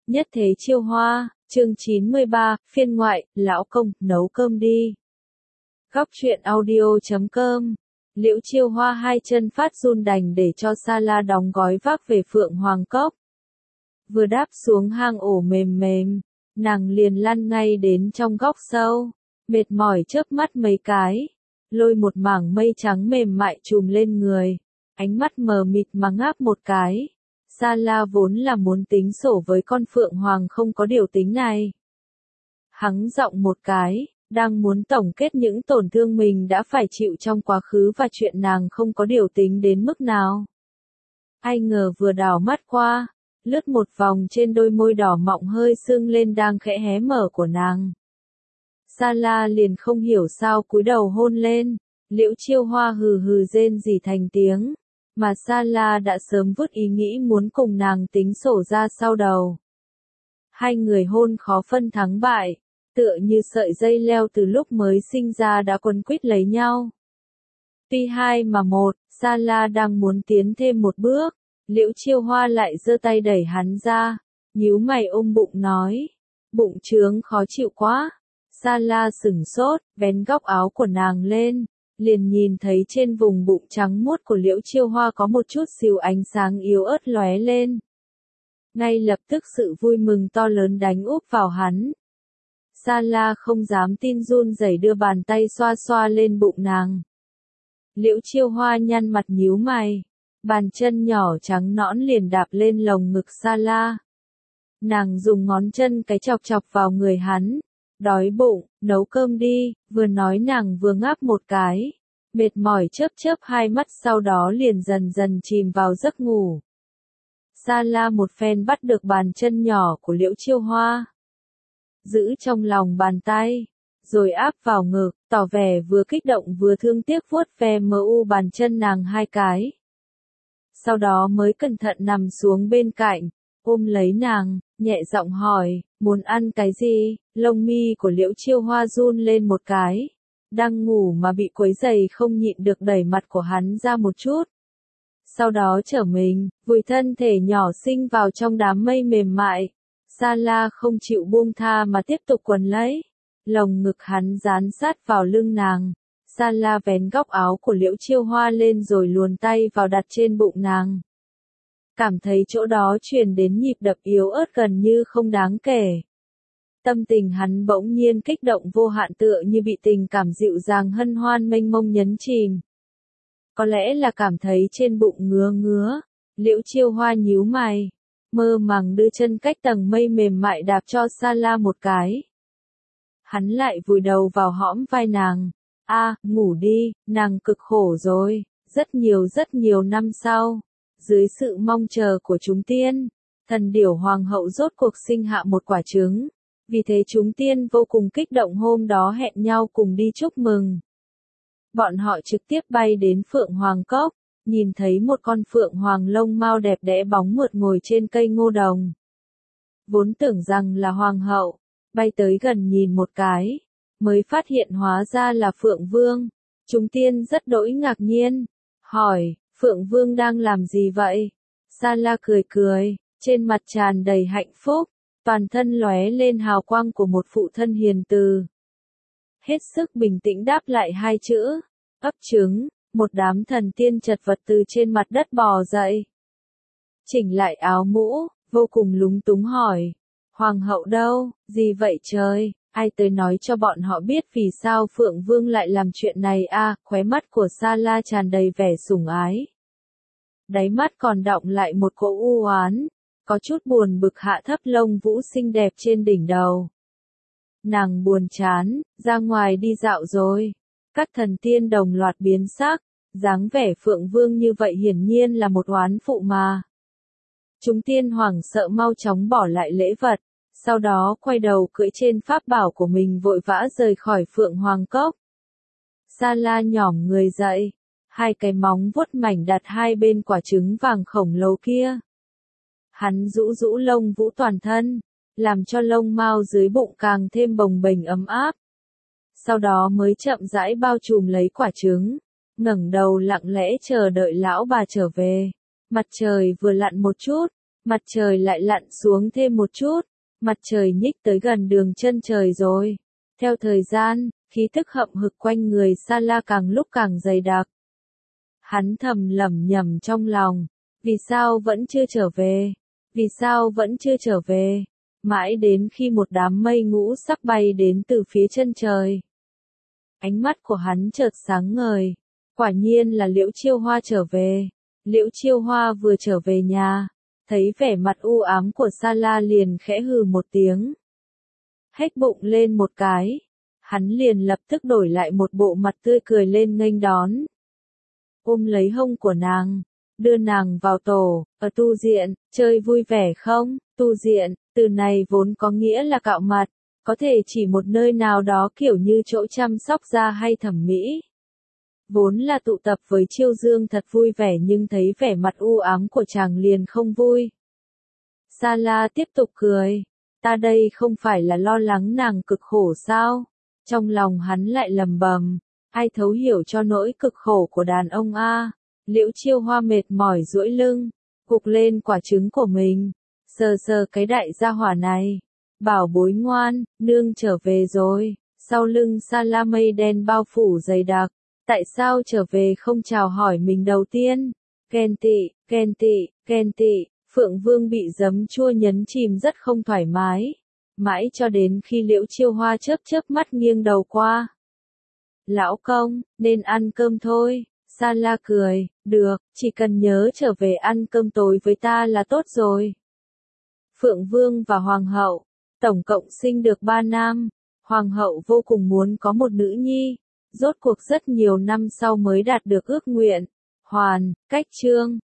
Nhất thế chiêu hoa, chương 93, phiên ngoại, lão công, nấu cơm đi. Góc truyện audio.com. Liễu Chiêu Hoa hai chân phát run đành để cho Sala đóng gói vác về Phượng Hoàng Cốc. Vừa đáp xuống hang ổ mềm mềm, nàng liền lăn ngay đến trong góc sâu, mệt mỏi chớp mắt mấy cái, lôi một mảng mây trắng mềm mại trùm lên người, ánh mắt mờ mịt mà ngáp một cái. Sala vốn là muốn tính sổ với con Phượng Hoàng không có điều tính này. Hắng giọng một cái, đang muốn tổng kết những tổn thương mình đã phải chịu trong quá khứ và chuyện nàng không có điều tính đến mức nào. Ai ngờ vừa đảo mắt qua, lướt một vòng trên đôi môi đỏ mọng hơi sưng lên đang khẽ hé mở của nàng. Sala liền không hiểu sao cúi đầu hôn lên, Liễu Chiêu Hoa hừ hừ rên rỉ thành tiếng, mà Sala đã sớm vứt ý nghĩ muốn cùng nàng tính sổ ra sau đầu. Hai người hôn khó phân thắng bại, tựa như sợi dây leo từ lúc mới sinh ra đã quấn quýt lấy nhau. Tuy hai mà một, Sala đang muốn tiến thêm một bước, Liễu Chiêu Hoa lại giơ tay đẩy hắn ra, nhíu mày ôm bụng nói, bụng trướng khó chịu quá. Sala sửng sốt, vén góc áo của nàng lên, liền nhìn thấy trên vùng bụng trắng muốt của Liễu Chiêu Hoa có một chút xíu ánh sáng yếu ớt lóe lên. Ngay lập tức sự vui mừng to lớn đánh úp vào hắn. Sala không dám tin run rẩy đưa bàn tay xoa xoa lên bụng nàng. Liễu Chiêu Hoa nhăn mặt nhíu mày, bàn chân nhỏ trắng nõn liền đạp lên lồng ngực Sala. Nàng dùng ngón chân cái chọc chọc vào người hắn. Đói bụng, nấu cơm đi, vừa nói nàng vừa ngáp một cái. Mệt mỏi chớp chớp hai mắt sau đó liền dần dần chìm vào giấc ngủ. Sala một phen bắt được bàn chân nhỏ của Liễu Chiêu Hoa. Giữ trong lòng bàn tay, rồi áp vào ngực, tỏ vẻ vừa kích động vừa thương tiếc vuốt ve bàn chân nàng hai cái. Sau đó mới cẩn thận nằm xuống bên cạnh, ôm lấy nàng, nhẹ giọng hỏi, muốn ăn cái gì? Lông mi của Liễu Chiêu Hoa run lên một cái. Đang ngủ mà bị quấy giày không nhịn được đẩy mặt của hắn ra một chút. Sau đó trở mình, vùi thân thể nhỏ xinh vào trong đám mây mềm mại. Sala không chịu buông tha mà tiếp tục quấn lấy. Lồng ngực hắn dán sát vào lưng nàng. Sala vén góc áo của Liễu Chiêu Hoa lên rồi luồn tay vào đặt trên bụng nàng. Cảm thấy chỗ đó truyền đến nhịp đập yếu ớt gần như không đáng kể. Tâm tình hắn bỗng nhiên kích động vô hạn tựa như bị tình cảm dịu dàng hân hoan mênh mông nhấn chìm. Có lẽ là cảm thấy trên bụng ngứa ngứa, Liễu Chiêu Hoa nhíu mày, mơ màng đưa chân cách tầng mây mềm mại đạp cho Sala một cái. Hắn lại vùi đầu vào hõm vai nàng, ngủ đi, nàng cực khổ rồi, rất nhiều năm sau. Dưới sự mong chờ của chúng tiên, thần điểu hoàng hậu rốt cuộc sinh hạ một quả trứng. Vì thế chúng tiên vô cùng kích động hôm đó hẹn nhau cùng đi chúc mừng. Bọn họ trực tiếp bay đến Phượng Hoàng Cốc, nhìn thấy một con phượng hoàng lông mao đẹp đẽ bóng mượt ngồi trên cây ngô đồng. Vốn tưởng rằng là hoàng hậu, bay tới gần nhìn một cái, mới phát hiện hóa ra là Phượng Vương. Chúng tiên rất đỗi ngạc nhiên, hỏi, Phượng Vương đang làm gì vậy? Sala cười cười, trên mặt tràn đầy hạnh phúc, toàn thân lóe lên hào quang của một phụ thân hiền từ. Hết sức bình tĩnh đáp lại hai chữ, ấp trứng, một đám thần tiên chật vật từ trên mặt đất bò dậy. Chỉnh lại áo mũ, vô cùng lúng túng hỏi, Hoàng hậu đâu, gì vậy trời, ai tới nói cho bọn họ biết vì sao Phượng Vương lại làm chuyện này khóe mắt của Sala tràn đầy vẻ sủng ái. Đáy mắt còn đọng lại một cỗ u oán, có chút buồn bực hạ thấp lông vũ xinh đẹp trên đỉnh đầu. Nàng buồn chán, ra ngoài đi dạo rồi. Các thần tiên đồng loạt biến sắc, dáng vẻ Phượng Vương như vậy hiển nhiên là một oán phụ mà. Chúng tiên hoảng sợ mau chóng bỏ lại lễ vật, sau đó quay đầu cưỡi trên pháp bảo của mình vội vã rời khỏi Phượng Hoàng Cốc. Sala nhỏm người dậy, hai cái móng vuốt mảnh đặt hai bên quả trứng vàng khổng lồ kia. Hắn rũ rũ lông vũ toàn thân, làm cho lông mao dưới bụng càng thêm bồng bềnh ấm áp. Sau đó mới chậm rãi bao trùm lấy quả trứng, ngẩng đầu lặng lẽ chờ đợi lão bà trở về. Mặt trời vừa lặn một chút, Mặt trời lại lặn xuống thêm một chút, mặt trời nhích tới gần đường chân trời rồi. Theo thời gian, khí thức hậm hực quanh người Sala càng lúc càng dày đặc. Hắn thầm lẩm nhẩm trong lòng, vì sao vẫn chưa trở về? Vì sao vẫn chưa trở về? Mãi đến khi một đám mây ngũ sắc bay đến từ phía chân trời. Ánh mắt của hắn chợt sáng ngời, quả nhiên là Liễu Chiêu Hoa trở về. Liễu Chiêu Hoa vừa trở về nhà, thấy vẻ mặt u ám của Sala liền khẽ hừ một tiếng. Hét bụng lên một cái, hắn liền lập tức đổi lại một bộ mặt tươi cười lên nghênh đón. Ôm lấy hông của nàng, đưa nàng vào tổ, ở tu diện, chơi vui vẻ không? Tu diện, từ này vốn có nghĩa là cạo mặt, có thể chỉ một nơi nào đó kiểu như chỗ chăm sóc da hay thẩm mỹ. Vốn là tụ tập với Chiêu Dương thật vui vẻ nhưng thấy vẻ mặt u ám của chàng liền không vui. Sala tiếp tục cười, ta đây không phải là lo lắng nàng cực khổ sao? Trong lòng hắn lại lầm bầm, ai thấu hiểu cho nỗi cực khổ của đàn ông a? Liễu Chiêu Hoa mệt mỏi duỗi lưng, gục lên quả trứng của mình, sờ sờ cái đại gia hỏa này. Bảo bối ngoan, nương trở về rồi. Sau lưng Sala mây đen bao phủ dày đặc. Tại sao trở về không chào hỏi mình đầu tiên? Ghen tị, ghen tị, ghen tị. Phượng Vương bị giấm chua nhấn chìm rất không thoải mái. Mãi cho đến khi Liễu Chiêu Hoa chớp chớp mắt nghiêng đầu qua. Lão công, nên ăn cơm thôi. Sala cười, được, chỉ cần nhớ trở về ăn cơm tối với ta là tốt rồi. Phượng Vương và Hoàng hậu, tổng cộng sinh được 3 nam. Hoàng hậu vô cùng muốn có một nữ nhi, rốt cuộc rất nhiều năm sau mới đạt được ước nguyện. Hoàn, Cách Chương